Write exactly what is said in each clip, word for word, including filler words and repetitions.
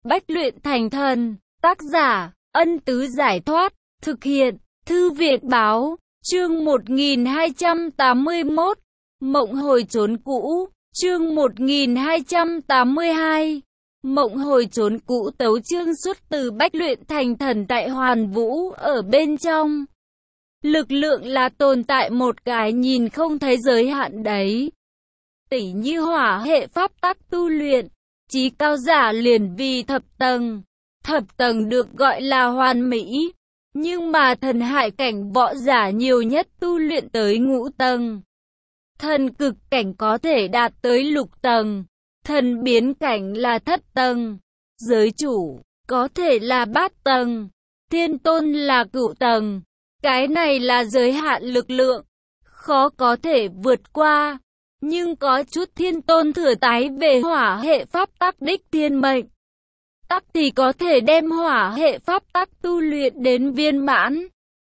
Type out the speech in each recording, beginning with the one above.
Bách luyện thành thần. Tác giả, Ân Tứ Giải Thoát. Thực hiện, Thư viện Báo. Chương một nghìn hai trăm tám mươi mốt. Mộng hồi trốn cũ. Chương một nghìn hai trăm tám mươi hai. Mộng hồi trốn cũ. Tấu chương xuất từ Bách luyện thành thần tại Hoàn Vũ. Ở bên trong, lực lượng là tồn tại một cái nhìn không thấy giới hạn đấy. Tỉ như hỏa hệ pháp tắc tu luyện, chí cao giả liền vì thập tầng. Thập tầng được gọi là hoàn mỹ, nhưng mà thần hải cảnh võ giả nhiều nhất tu luyện tới ngũ tầng. Thần cực cảnh có thể đạt tới lục tầng, thần biến cảnh là thất tầng, giới chủ có thể là bát tầng, thiên tôn là cửu tầng. Cái này là giới hạn lực lượng, khó có thể vượt qua. Nhưng có chút thiên tôn thừa tái về hỏa hệ pháp tắc đích thiên mệnh tắc thì có thể đem hỏa hệ pháp tắc tu luyện đến viên mãn.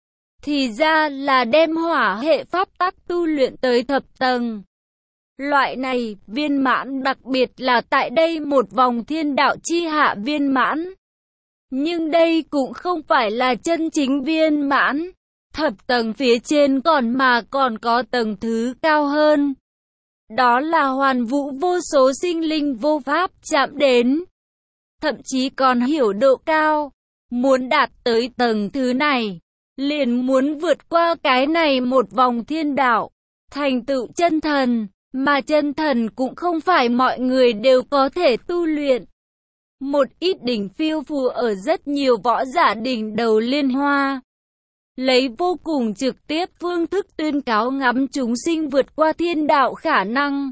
Thì ra là đem hỏa hệ pháp tắc tu luyện tới thập tầng. Loại này viên mãn đặc biệt là tại đây một vòng thiên đạo chi hạ viên mãn. Nhưng đây cũng không phải là chân chính viên mãn. Thập tầng phía trên còn mà còn có tầng thứ cao hơn. Đó là hoàn vũ vô số sinh linh vô pháp chạm đến. Thậm chí còn hiểu độ cao. Muốn đạt tới tầng thứ này, liền muốn vượt qua cái này một vòng thiên đạo, thành tựu chân thần. Mà chân thần cũng không phải mọi người đều có thể tu luyện. Một ít đỉnh phiêu phù ở rất nhiều võ giả đỉnh đầu liên hoa, lấy vô cùng trực tiếp phương thức tuyên cáo ngắm chúng sinh vượt qua thiên đạo khả năng.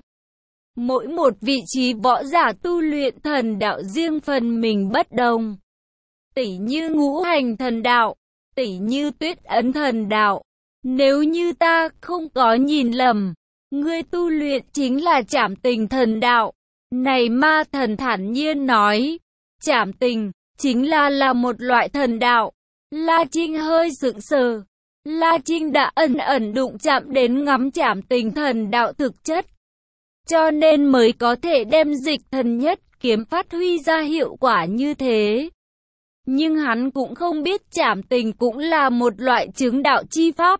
Mỗi một vị trí võ giả tu luyện thần đạo riêng phần mình bất đồng. Tỉ như ngũ hành thần đạo, tỉ như tuyết ấn thần đạo. Nếu như ta không có nhìn lầm, ngươi tu luyện chính là trảm tình thần đạo. Này ma thần thản nhiên nói, trảm tình chính là là một loại thần đạo. La Trinh hơi sững sờ. La Trinh đã ẩn ẩn đụng chạm đến ngắm trảm tình thần đạo thực chất, cho nên mới có thể đem dịch thần nhất kiếm phát huy ra hiệu quả như thế. Nhưng hắn cũng không biết trảm tình cũng là một loại chứng đạo chi pháp.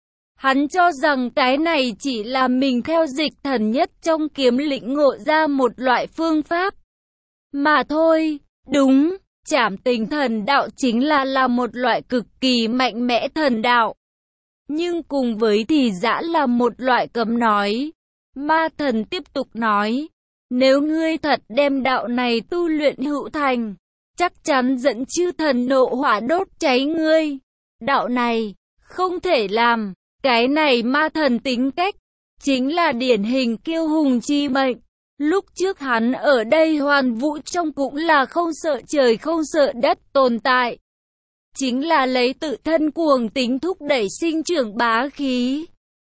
Hắn cho rằng cái này chỉ là mình theo dịch thần nhất trong kiếm lĩnh ngộ ra một loại phương pháp mà thôi. Đúng, trảm tình thần đạo chính là là một loại cực kỳ mạnh mẽ thần đạo. Nhưng cùng với thì dã là một loại cấm nói. Ma thần tiếp tục nói, nếu ngươi thật đem đạo này tu luyện hữu thành, chắc chắn dẫn chư thần nộ hỏa đốt cháy ngươi. Đạo này không thể làm. Cái này ma thần tính cách chính là điển hình kiêu hùng chi mệnh. Lúc trước hắn ở đây hoàn vũ trong cũng là không sợ trời không sợ đất tồn tại. Chính là lấy tự thân cuồng tính thúc đẩy sinh trưởng bá khí,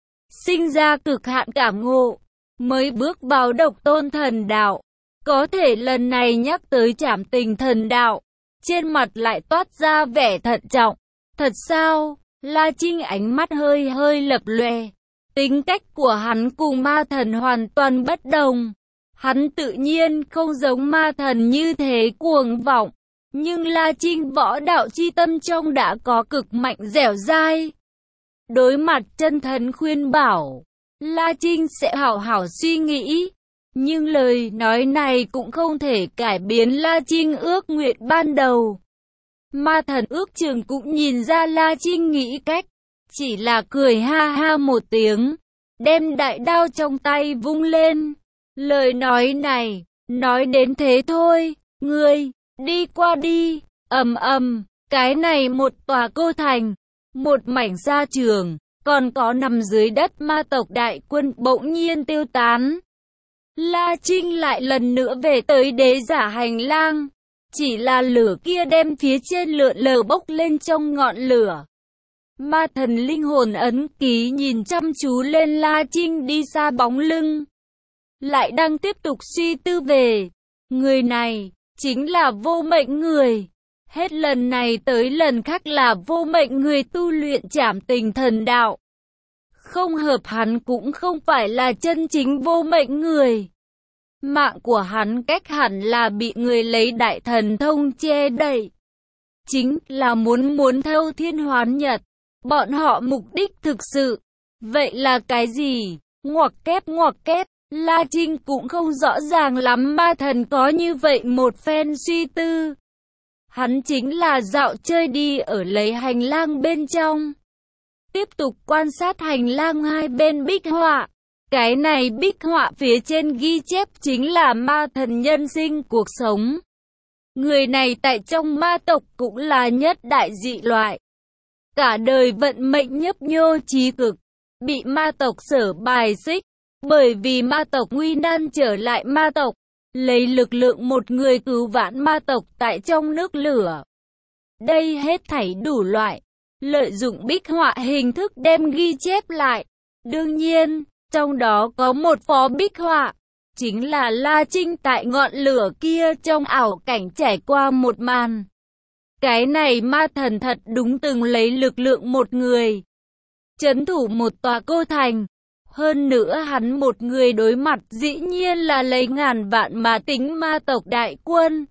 sinh ra cực hạn cảm ngộ, mới bước vào độc tôn thần đạo. Có thể lần này nhắc tới trảm tình thần đạo, trên mặt lại toát ra vẻ thận trọng. Thật sao? La Trinh ánh mắt hơi hơi lập lòe. Tính cách của hắn cùng ma thần hoàn toàn bất đồng. Hắn tự nhiên không giống ma thần như thế cuồng vọng. Nhưng La Trinh võ đạo chi tâm trong đã có cực mạnh dẻo dai. Đối mặt chân thần khuyên bảo, La Trinh sẽ hảo hảo suy nghĩ. Nhưng lời nói này cũng không thể cải biến La Trinh ước nguyện ban đầu. Ma thần ước chừng cũng nhìn ra La Trinh nghĩ cách, chỉ là cười ha ha một tiếng, đem đại đao trong tay vung lên. Lời nói này, nói đến thế thôi, ngươi, đi qua đi. Ầm ầm, cái này một tòa cô thành, một mảnh sa trường, còn có nằm dưới đất ma tộc đại quân bỗng nhiên tiêu tán. La Trinh lại lần nữa về tới đế giả hành lang. Chỉ là lửa kia đem phía trên lượn lờ bốc lên trong ngọn lửa. Ma thần linh hồn ấn ký nhìn chăm chú lên La Trinh đi xa bóng lưng, lại đang tiếp tục suy tư về người này chính là vô mệnh người. Hết lần này tới lần khác là vô mệnh người tu luyện trảm tình thần đạo. Không hợp hắn cũng không phải là chân chính vô mệnh người. Mạng của hắn cách hẳn là bị người lấy đại thần thông che đậy. Chính là muốn muốn thâu thiên hoán nhật. Bọn họ mục đích thực sự. Vậy là cái gì? Ngoặc kép ngoặc kép. La Trinh cũng không rõ ràng lắm ma thần có như vậy một phen suy tư. Hắn chính là dạo chơi đi ở lấy hành lang bên trong. Tiếp tục quan sát hành lang hai bên bích họa. Cái này bích họa phía trên ghi chép chính là ma thần nhân sinh cuộc sống. Người này tại trong ma tộc cũng là nhất đại dị loại. Cả đời vận mệnh nhấp nhô trí cực, bị ma tộc sở bài xích. Bởi vì ma tộc nguy nan trở lại ma tộc, lấy lực lượng một người cứu vãn ma tộc tại trong nước lửa. Đây hết thảy đủ loại, lợi dụng bích họa hình thức đem ghi chép lại. Đương nhiên, trong đó có một phó bích họa, chính là La Trinh tại ngọn lửa kia trong ảo cảnh trải qua một màn. Cái này ma thần thật đúng từng lấy lực lượng một người, trấn thủ một tòa cô thành. Hơn nữa hắn một người đối mặt dĩ nhiên là lấy ngàn vạn mà tính ma tộc đại quân.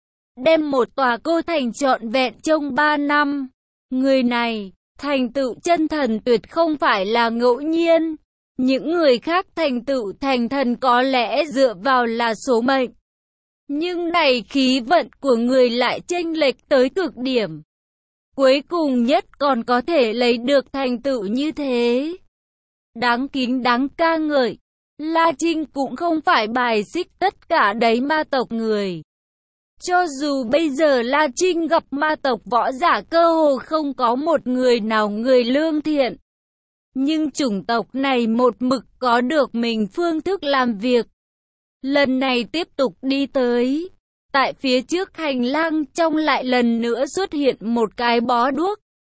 Đem một tòa cô thành trọn vẹn trong ba năm. Người này, thành tựu chân thần tuyệt không phải là ngẫu nhiên. Những người khác thành tựu thành thần có lẽ dựa vào là số mệnh. Nhưng này khí vận của người lại chênh lệch tới cực điểm. Cuối cùng nhất còn có thể lấy được thành tựu như thế. Đáng kính đáng ca ngợi. La Trinh cũng không phải bài xích tất cả đấy ma tộc người. Cho dù bây giờ La Trinh gặp ma tộc võ giả cơ hồ không có một người nào người lương thiện. Nhưng chủng tộc này một mực có được mình phương thức làm việc. Lần này tiếp tục đi tới. Tại phía trước hành lang trong lại lần nữa xuất hiện một cái bó đuốc.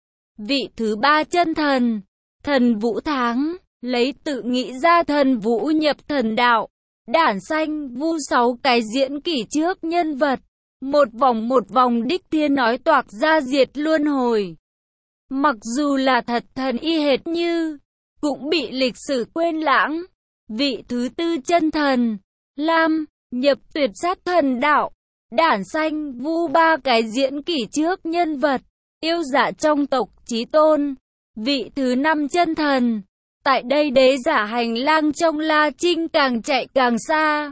Vị thứ ba chân thần, thần Vũ Tháng. Lấy tự nghĩ ra thần vũ nhập thần đạo, đản sanh vu sáu cái diễn kỷ trước nhân vật, một vòng một vòng đích thiên nói toạc ra diệt luân hồi. Mặc dù là thật thần y hệt như, cũng bị lịch sử quên lãng. Vị thứ tư chân thần, Lam, nhập tuyệt sát thần đạo, đản sanh vu ba cái diễn kỷ trước nhân vật, yêu dạ trong tộc chí tôn. Vị thứ năm chân thần, tại đây đế giả hành lang trong La Trinh càng chạy càng xa.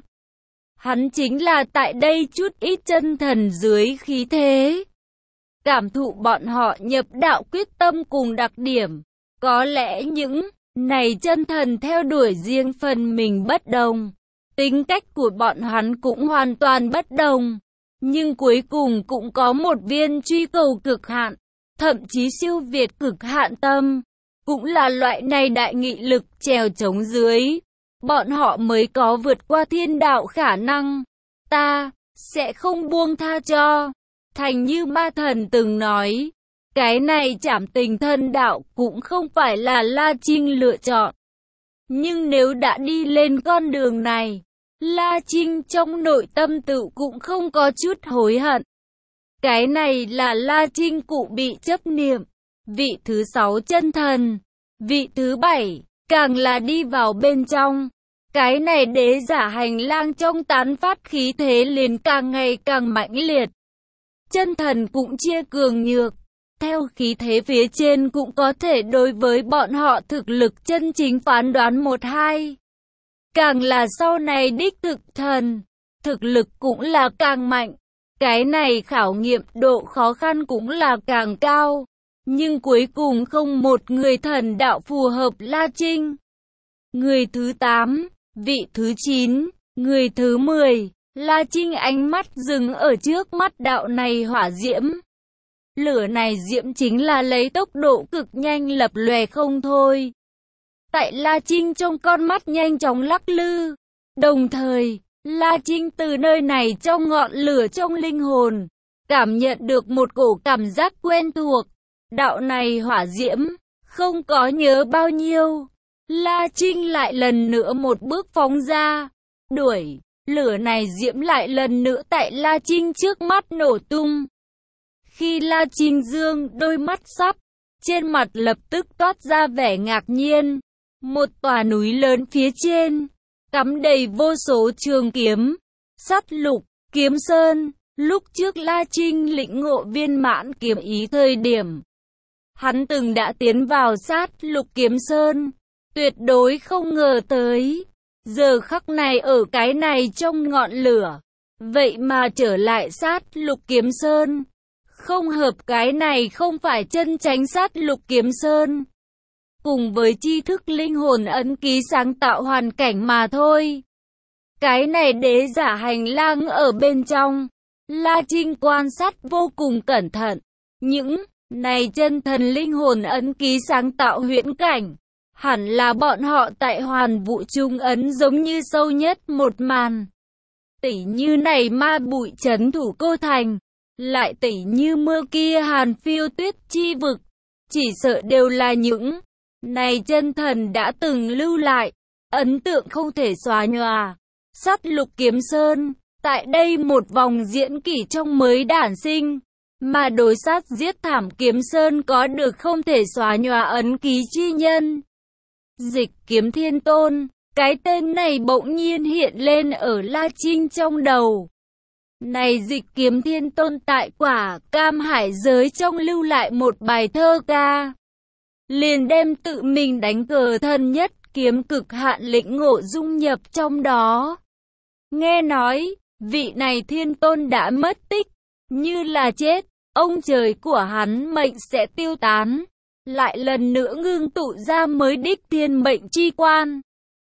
Hắn chính là tại đây chút ít chân thần dưới khí thế. Cảm thụ bọn họ nhập đạo quyết tâm cùng đặc điểm. Có lẽ những này chân thần theo đuổi riêng phần mình bất đồng. Tính cách của bọn hắn cũng hoàn toàn bất đồng. Nhưng cuối cùng cũng có một viên truy cầu cực hạn, thậm chí siêu việt cực hạn tâm. Cũng là loại này đại nghị lực trèo chống dưới. Bọn họ mới có vượt qua thiên đạo khả năng. Ta sẽ không buông tha cho. Thành như ma thần từng nói. Cái này trảm tình thân đạo cũng không phải là La Trinh lựa chọn. Nhưng nếu đã đi lên con đường này, La Trinh trong nội tâm tự cũng không có chút hối hận. Cái này là La Trinh cụ bị chấp niệm. Vị thứ sáu chân thần, vị thứ bảy, càng là đi vào bên trong. Cái này đế giả hành lang trong tán phát khí thế liền càng ngày càng mãnh liệt. Chân thần cũng chia cường nhược. Theo khí thế phía trên cũng có thể đối với bọn họ thực lực chân chính phán đoán một hai. Càng là sau này đích thực thần, thực lực cũng là càng mạnh. Cái này khảo nghiệm độ khó khăn cũng là càng cao. Nhưng cuối cùng không một người thần đạo phù hợp La Trinh. Người thứ tám, vị thứ chín, người thứ mười, La Trinh ánh mắt dừng ở trước mắt đạo này hỏa diễm. Lửa này diễm chính là lấy tốc độ cực nhanh lập lòe không thôi. Tại La Trinh trong con mắt nhanh chóng lắc lư. Đồng thời, La Trinh từ nơi này trong ngọn lửa trong linh hồn, cảm nhận được một cổ cảm giác quen thuộc. Đạo này hỏa diễm, không có nhớ bao nhiêu. La Trinh lại lần nữa một bước phóng ra, đuổi, lửa này diễm lại lần nữa tại La Trinh trước mắt nổ tung. Khi La Trinh dương đôi mắt sắp, trên mặt lập tức toát ra vẻ ngạc nhiên. Một tòa núi lớn phía trên, cắm đầy vô số trường kiếm, sắt lục, kiếm sơn. Lúc trước La Trinh lĩnh ngộ viên mãn kiếm ý thời điểm, hắn từng đã tiến vào sát lục kiếm sơn, tuyệt đối không ngờ tới, giờ khắc này ở cái này trong ngọn lửa, vậy mà trở lại sát lục kiếm sơn. Không hợp, cái này không phải chân chánh sát lục kiếm sơn. Cùng với tri thức linh hồn ấn ký sáng tạo hoàn cảnh mà thôi. Cái này đế giả hành lang ở bên trong. La Trinh quan sát vô cùng cẩn thận. Những này chân thần linh hồn ấn ký sáng tạo huyễn cảnh, hẳn là bọn họ tại hoàn vũ trung ấn giống như sâu nhất một màn. Tỉ như này ma bụi trấn thủ cô thành, lại tỉ như mưa kia hàn phiêu tuyết chi vực, chỉ sợ đều là những này chân thần đã từng lưu lại, ấn tượng không thể xóa nhòa. Sát lục kiếm sơn, tại đây một vòng diễn kỷ trong mới đản sinh, mà đối sát giết thảm kiếm sơn có được không thể xóa nhòa ấn ký chi nhân. Dịch Kiếm Thiên Tôn, cái tên này bỗng nhiên hiện lên ở La Trinh trong đầu. Này Dịch Kiếm Thiên Tôn tại quả cam hải giới trong lưu lại một bài thơ ca, liền đem tự mình đánh cờ thân nhất kiếm cực hạn lĩnh ngộ dung nhập trong đó. Nghe nói, vị này Thiên Tôn đã mất tích, như là chết, ông trời của hắn mệnh sẽ tiêu tán, lại lần nữa ngưng tụ ra mới đích thiên mệnh chi quan.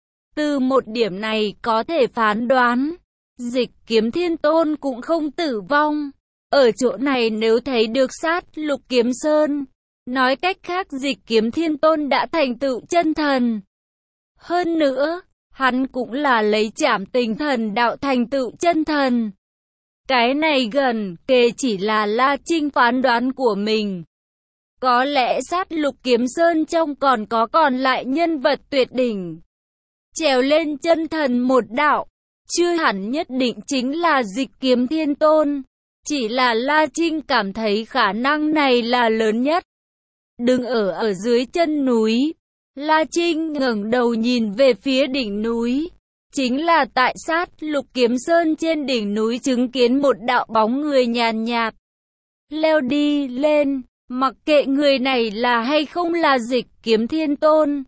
Từ một điểm này có thể phán đoán, Dịch Kiếm Thiên Tôn cũng không tử vong. Ở chỗ này nếu thấy được sát lục kiếm sơn, nói cách khác Dịch Kiếm Thiên Tôn đã thành tựu chân thần. Hơn nữa, hắn cũng là lấy trảm tình thần đạo thành tựu chân thần. Cái này gần kề chỉ là La Trinh phán đoán của mình. Có lẽ sát lục kiếm sơn trong còn có còn lại nhân vật tuyệt đỉnh, trèo lên chân thần một đạo, chưa hẳn nhất định chính là Dịch Kiếm Thiên Tôn. Chỉ là La Trinh cảm thấy khả năng này là lớn nhất. Đứng ở ở dưới chân núi, La Trinh ngẩng đầu nhìn về phía đỉnh núi. Chính là tại sát lục kiếm sơn trên đỉnh núi chứng kiến một đạo bóng người nhàn nhạt, leo đi lên, mặc kệ người này là hay không là Dịch Kiếm Thiên Tôn.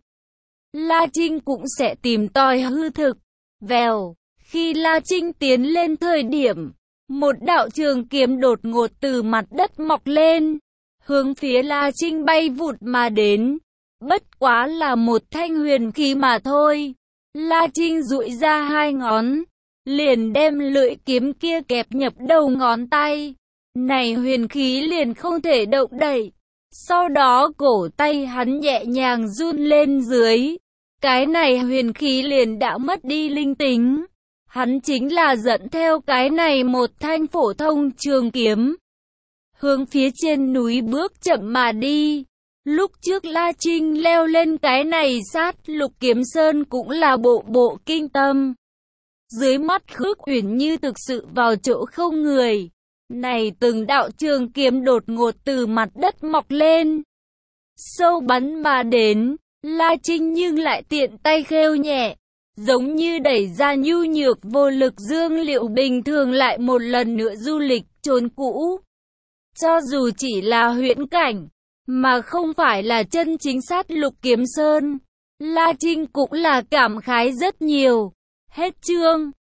La Trinh cũng sẽ tìm tòi hư thực. Vèo, khi La Trinh tiến lên thời điểm, một đạo trường kiếm đột ngột từ mặt đất mọc lên, hướng phía La Trinh bay vụt mà đến. Bất quá là một thanh huyền khí mà thôi. La Trinh duỗi ra hai ngón, liền đem lưỡi kiếm kia kẹp nhập đầu ngón tay. Này huyền khí liền không thể động đậy. Sau đó cổ tay hắn nhẹ nhàng run lên dưới. Cái này huyền khí liền đã mất đi linh tính. Hắn chính là dẫn theo cái này một thanh phổ thông trường kiếm, hướng phía trên núi bước chậm mà đi. Lúc trước La Trinh leo lên cái này sát lục kiếm sơn cũng là bộ bộ kinh tâm. Dưới mắt Khước Uyển Như thực sự vào chỗ không người. Này từng đạo trường kiếm đột ngột từ mặt đất mọc lên, sâu bắn mà đến. La Trinh nhưng lại tiện tay khêu nhẹ, giống như đẩy ra nhu nhược vô lực dương liệu bình thường lại một lần nữa du lịch chốn cũ. Cho dù chỉ là huyễn cảnh, mà không phải là chân chính sát lục kiếm sơn, La Trinh cũng là cảm khái rất nhiều. Hết chương.